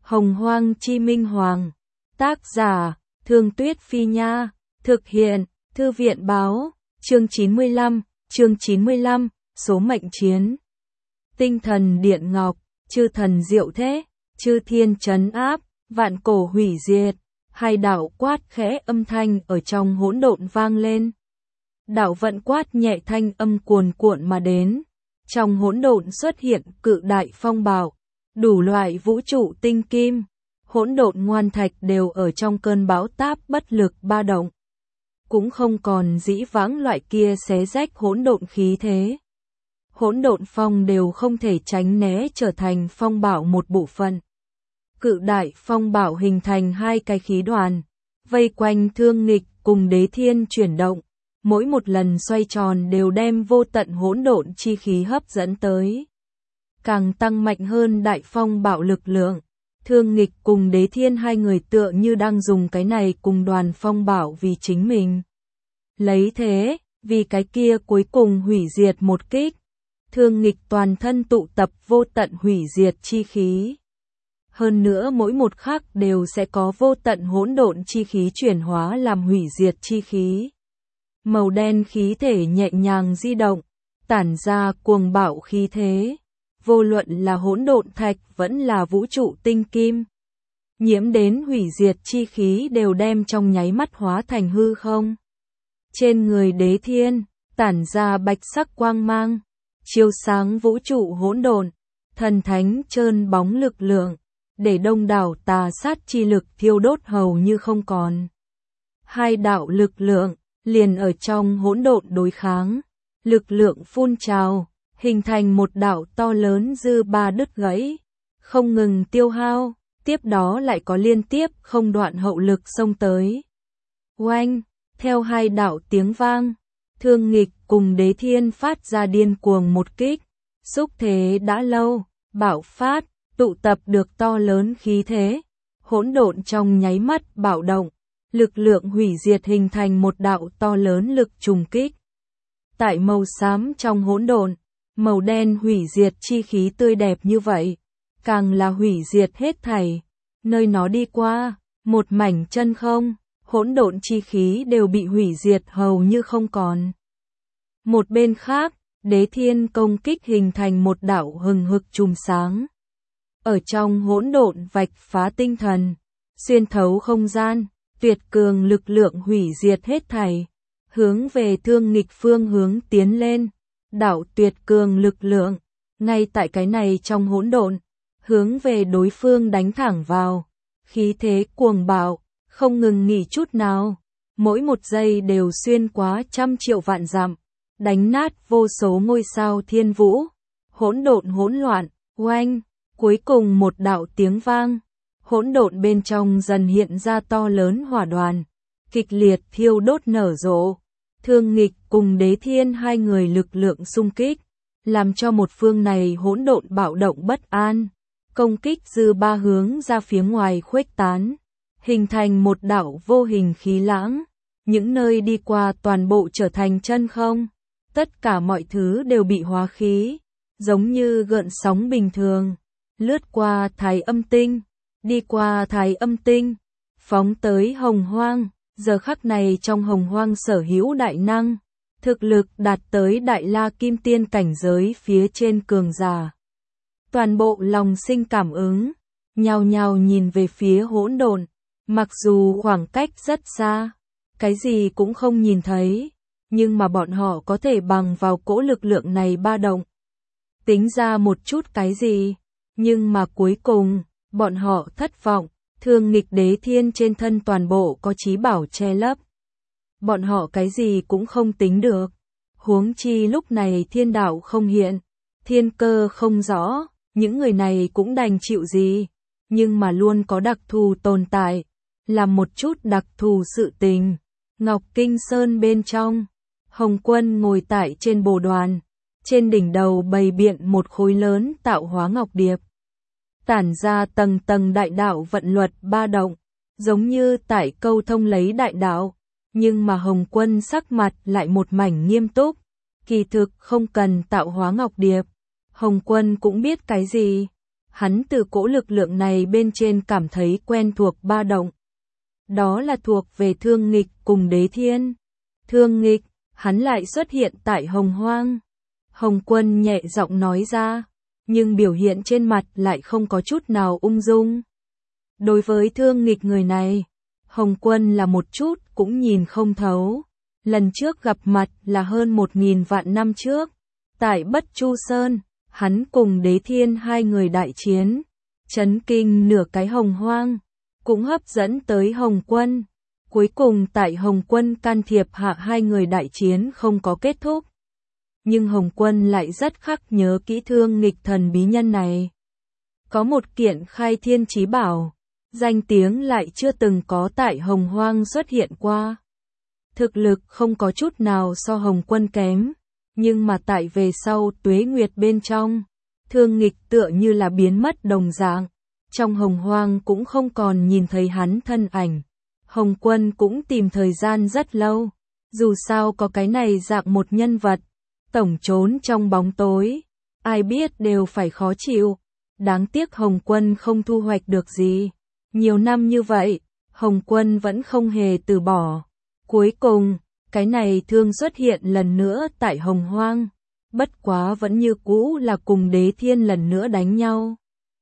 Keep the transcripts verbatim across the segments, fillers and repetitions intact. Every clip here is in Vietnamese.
Hồng Hoang Chi Minh Hoàng. Tác giả, Thương Tuyết Phi Nha. Thực hiện, Thư viện Báo. Chương chín mươi lăm, chương chín mươi lăm, số mệnh chiến. Tinh thần điện ngọc, chư thần diệu thế, chư thiên trấn áp, vạn cổ hủy diệt. Hai đạo quát khẽ âm thanh ở trong hỗn độn vang lên. Đạo vận quát nhẹ thanh âm cuồn cuộn mà đến. Trong hỗn độn xuất hiện cự đại phong bạo, đủ loại vũ trụ tinh kim, hỗn độn ngoan thạch đều ở trong cơn bão táp bất lực ba động. Cũng không còn dĩ vãng loại kia xé rách hỗn độn khí thế. Hỗn độn phong đều không thể tránh né trở thành phong bạo một bộ phận. Cự đại phong bạo hình thành hai cái khí đoàn, vây quanh Thương Nghịch cùng Đế Thiên chuyển động, mỗi một lần xoay tròn đều đem vô tận hỗn độn chi khí hấp dẫn tới. Càng tăng mạnh hơn đại phong bạo lực lượng, Thương Nghịch cùng Đế Thiên hai người tựa như đang dùng cái này cùng đoàn phong bạo vì chính mình. Lấy thế, vì cái kia cuối cùng hủy diệt một kích. Thương Nghịch toàn thân tụ tập vô tận hủy diệt chi khí. Hơn nữa mỗi một khắc đều sẽ có vô tận hỗn độn chi khí chuyển hóa làm hủy diệt chi khí. Màu đen khí thể nhẹ nhàng di động, tản ra cuồng bạo khí thế. Vô luận là hỗn độn thạch vẫn là vũ trụ tinh kim. Nhiễm đến hủy diệt chi khí đều đem trong nháy mắt hóa thành hư không. Trên người Đế Thiên, tản ra bạch sắc quang mang, chiếu sáng vũ trụ hỗn độn, thần thánh trơn bóng lực lượng, để đông đảo tà sát chi lực thiêu đốt hầu như không còn. Hai đạo lực lượng, liền ở trong hỗn độn đối kháng, lực lượng phun trào, hình thành một đạo to lớn dư ba đứt gãy, không ngừng tiêu hao, tiếp đó lại có liên tiếp không đoạn hậu lực xông tới. Oanh, theo hai đạo tiếng vang, Thương Nghịch cùng Đế Thiên phát ra điên cuồng một kích, xúc thế đã lâu, bạo phát, tụ tập được to lớn khí thế, hỗn độn trong nháy mắt bạo động, lực lượng hủy diệt hình thành một đạo to lớn lực trùng kích. Tại màu xám trong hỗn độn, màu đen hủy diệt chi khí tươi đẹp như vậy, càng là hủy diệt hết thảy, nơi nó đi qua, một mảnh chân không, hỗn độn chi khí đều bị hủy diệt hầu như không còn. Một bên khác, Đế Thiên công kích hình thành một đạo hừng hực chùm sáng. Ở trong hỗn độn vạch phá tinh thần, xuyên thấu không gian, tuyệt cường lực lượng hủy diệt hết thảy, hướng về Thương Nghịch phương hướng tiến lên. Đạo tuyệt cường lực lượng, ngay tại cái này trong hỗn độn, hướng về đối phương đánh thẳng vào, khí thế cuồng bạo, không ngừng nghỉ chút nào, mỗi một giây đều xuyên quá trăm triệu vạn dặm, đánh nát vô số ngôi sao thiên vũ, hỗn độn hỗn loạn, oanh, cuối cùng một đạo tiếng vang, hỗn độn bên trong dần hiện ra to lớn hỏa đoàn, kịch liệt thiêu đốt nở rộ. Thương Nghịch cùng Đế Thiên hai người lực lượng xung kích, làm cho một phương này hỗn độn bạo động bất an, công kích dư ba hướng ra phía ngoài khuếch tán, hình thành một đạo vô hình khí lãng, những nơi đi qua toàn bộ trở thành chân không, tất cả mọi thứ đều bị hóa khí, giống như gợn sóng bình thường, lướt qua Thái Âm Tinh, đi qua Thái Âm Tinh, phóng tới Hồng Hoang. Giờ khắc này trong Hồng Hoang sở hữu đại năng, thực lực đạt tới Đại La Kim Tiên cảnh giới phía trên cường giả. Toàn bộ lòng sinh cảm ứng, nhao nhao nhìn về phía hỗn độn, mặc dù khoảng cách rất xa, cái gì cũng không nhìn thấy, nhưng mà bọn họ có thể bằng vào cỗ lực lượng này ba động, tính ra một chút cái gì, nhưng mà cuối cùng, bọn họ thất vọng. Thương Nghịch Đế Thiên trên thân toàn bộ có chí bảo che lấp. Bọn họ cái gì cũng không tính được. Huống chi lúc này thiên đạo không hiện, thiên cơ không rõ, những người này cũng đành chịu gì. Nhưng mà luôn có đặc thù tồn tại, làm một chút đặc thù sự tình. Ngọc Kinh Sơn bên trong, Hồng Quân ngồi tại trên bồ đoàn, trên đỉnh đầu bày biện một khối lớn tạo hóa ngọc điệp. Tản ra tầng tầng đại đạo vận luật ba động, giống như tại câu thông lấy đại đạo, nhưng mà Hồng Quân sắc mặt lại một mảnh nghiêm túc, kỳ thực không cần tạo hóa ngọc điệp, Hồng Quân cũng biết cái gì, hắn từ cỗ lực lượng này bên trên cảm thấy quen thuộc ba động. Đó là thuộc về Thương Nghịch cùng Đế Thiên. Thương Nghịch, hắn lại xuất hiện tại Hồng Hoang. Hồng Quân nhẹ giọng nói ra, nhưng biểu hiện trên mặt lại không có chút nào ung dung. Đối với Thương Nghịch người này, Hồng Quân là một chút cũng nhìn không thấu. Lần trước gặp mặt là hơn một nghìn vạn năm trước. Tại Bất Chu Sơn, hắn cùng Đế Thiên hai người đại chiến, chấn kinh nửa cái Hồng Hoang, cũng hấp dẫn tới Hồng Quân. Cuối cùng tại Hồng Quân can thiệp hạ hai người đại chiến không có kết thúc. Nhưng Hồng Quân lại rất khắc nhớ kỹ Thương Nghịch thần bí nhân này. Có một kiện Khai Thiên Chí Bảo, danh tiếng lại chưa từng có tại Hồng Hoang xuất hiện qua. Thực lực không có chút nào so Hồng Quân kém, nhưng mà tại về sau tuế nguyệt bên trong, Thương Nghịch tựa như là biến mất đồng dạng. Trong Hồng Hoang cũng không còn nhìn thấy hắn thân ảnh. Hồng Quân cũng tìm thời gian rất lâu. Dù sao có cái này dạng một nhân vật, tổng trốn trong bóng tối, ai biết đều phải khó chịu. Đáng tiếc Hồng Quân không thu hoạch được gì. Nhiều năm như vậy, Hồng Quân vẫn không hề từ bỏ. Cuối cùng, cái này Thương xuất hiện lần nữa tại Hồng Hoang. Bất quá vẫn như cũ là cùng Đế Thiên lần nữa đánh nhau.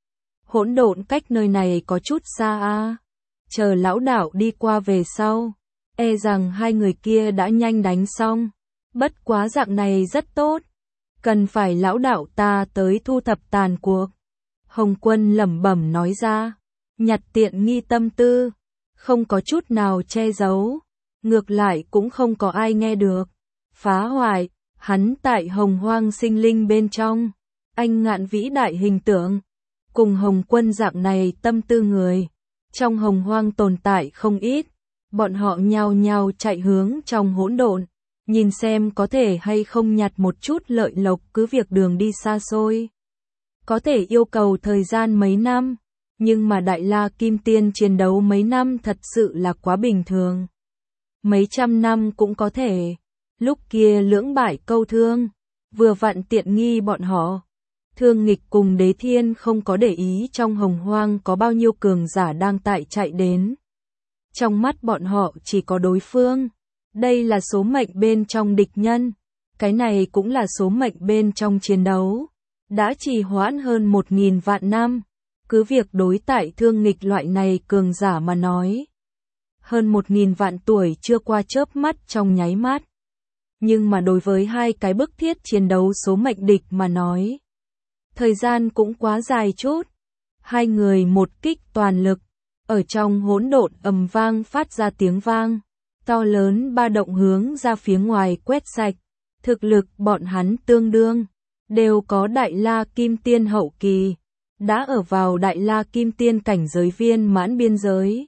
Hỗn độn cách nơi này có chút xa a. Chờ lão đạo đi qua về sau, e rằng hai người kia đã nhanh đánh xong. Bất quá dạng này rất tốt, cần phải lão đạo ta tới thu thập tàn cuộc. Hồng Quân lẩm bẩm nói ra, nhặt tiện nghi tâm tư, không có chút nào che giấu, ngược lại cũng không có ai nghe được. Phá hoại, hắn tại Hồng Hoang sinh linh bên trong, anh ngạn vĩ đại hình tượng, cùng Hồng Quân dạng này tâm tư người, trong Hồng Hoang tồn tại không ít, bọn họ nhao nhao chạy hướng trong hỗn độn, nhìn xem có thể hay không nhặt một chút lợi lộc, cứ việc đường đi xa xôi. Có thể yêu cầu thời gian mấy năm, nhưng mà Đại La Kim Tiên chiến đấu mấy năm thật sự là quá bình thường. Mấy trăm năm cũng có thể, lúc kia lưỡng bại câu thương, vừa vặn tiện nghi bọn họ. Thương Nghịch cùng Đế Thiên không có để ý trong Hồng Hoang có bao nhiêu cường giả đang tại chạy đến. Trong mắt bọn họ chỉ có đối phương. Đây là số mệnh bên trong địch nhân. Cái này cũng là số mệnh bên trong chiến đấu. Đã trì hoãn hơn một nghìn vạn năm. Cứ việc đối tại Thương Nghịch loại này cường giả mà nói. Hơn một nghìn vạn tuổi chưa qua chớp mắt trong nháy mắt. Nhưng mà đối với hai cái bức thiết chiến đấu số mệnh địch mà nói. Thời gian cũng quá dài chút. Hai người một kích toàn lực. Ở trong hỗn độn ầm vang phát ra tiếng vang. To lớn ba động hướng ra phía ngoài quét sạch. Thực lực bọn hắn tương đương. Đều có Đại La Kim Tiên hậu kỳ. Đã ở vào Đại La Kim Tiên cảnh giới viên mãn biên giới.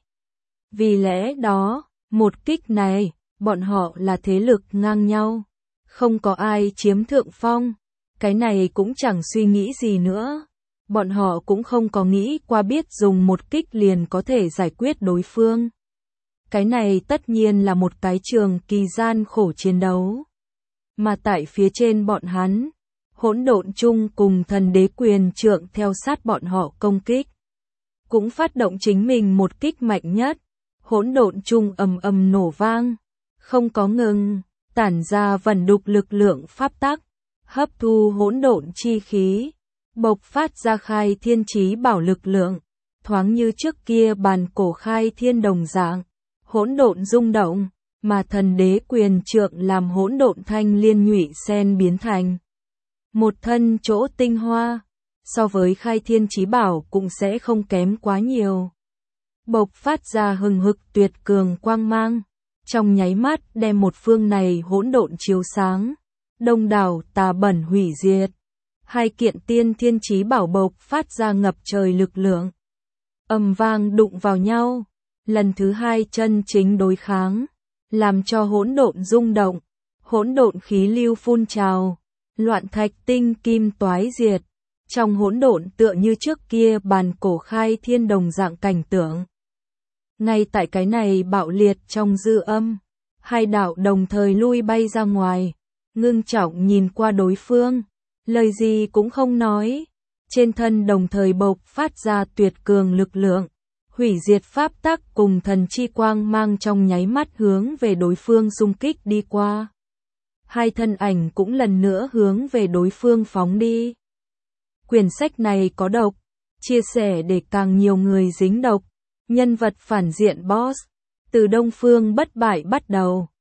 Vì lẽ đó, một kích này, bọn họ là thế lực ngang nhau. Không có ai chiếm thượng phong. Cái này cũng chẳng suy nghĩ gì nữa. Bọn họ cũng không có nghĩ qua biết dùng một kích liền có thể giải quyết đối phương. Cái này tất nhiên là một cái trường kỳ gian khổ chiến đấu. Mà tại phía trên bọn hắn, hỗn độn chung cùng thần đế quyền trượng theo sát bọn họ công kích. Cũng phát động chính mình một kích mạnh nhất. Hỗn độn chung ầm ầm nổ vang. Không có ngừng, tản ra vẩn đục lực lượng pháp tắc. Hấp thu hỗn độn chi khí, bộc phát ra Khai Thiên Chí Bảo lực lượng, thoáng như trước kia bàn cổ khai thiên đồng dạng, hỗn độn rung động, mà thần đế quyền trượng làm hỗn độn thanh liên nhụy sen biến thành một thân chỗ tinh hoa, so với Khai Thiên Chí Bảo cũng sẽ không kém quá nhiều. Bộc phát ra hừng hực tuyệt cường quang mang, trong nháy mắt đem một phương này hỗn độn chiếu sáng. Đông đảo tà bẩn hủy diệt. Hai kiện tiên thiên chí bảo bộc phát ra ngập trời lực lượng. Ầm vang đụng vào nhau. Lần thứ hai chân chính đối kháng. Làm cho hỗn độn rung động. Hỗn độn khí lưu phun trào. Loạn thạch tinh kim toái diệt. Trong hỗn độn tựa như trước kia bàn cổ khai thiên đồng dạng cảnh tượng. Ngay tại cái này bạo liệt trong dư âm. Hai đạo đồng thời lui bay ra ngoài. Ngưng trọng nhìn qua đối phương, lời gì cũng không nói, trên thân đồng thời bộc phát ra tuyệt cường lực lượng, hủy diệt pháp tắc cùng thần chi quang mang trong nháy mắt hướng về đối phương xung kích đi qua. Hai thân ảnh cũng lần nữa hướng về đối phương phóng đi. Quyển sách này có độc, chia sẻ để càng nhiều người dính độc. Nhân vật phản diện boss, từ Đông Phương bất bại bắt đầu.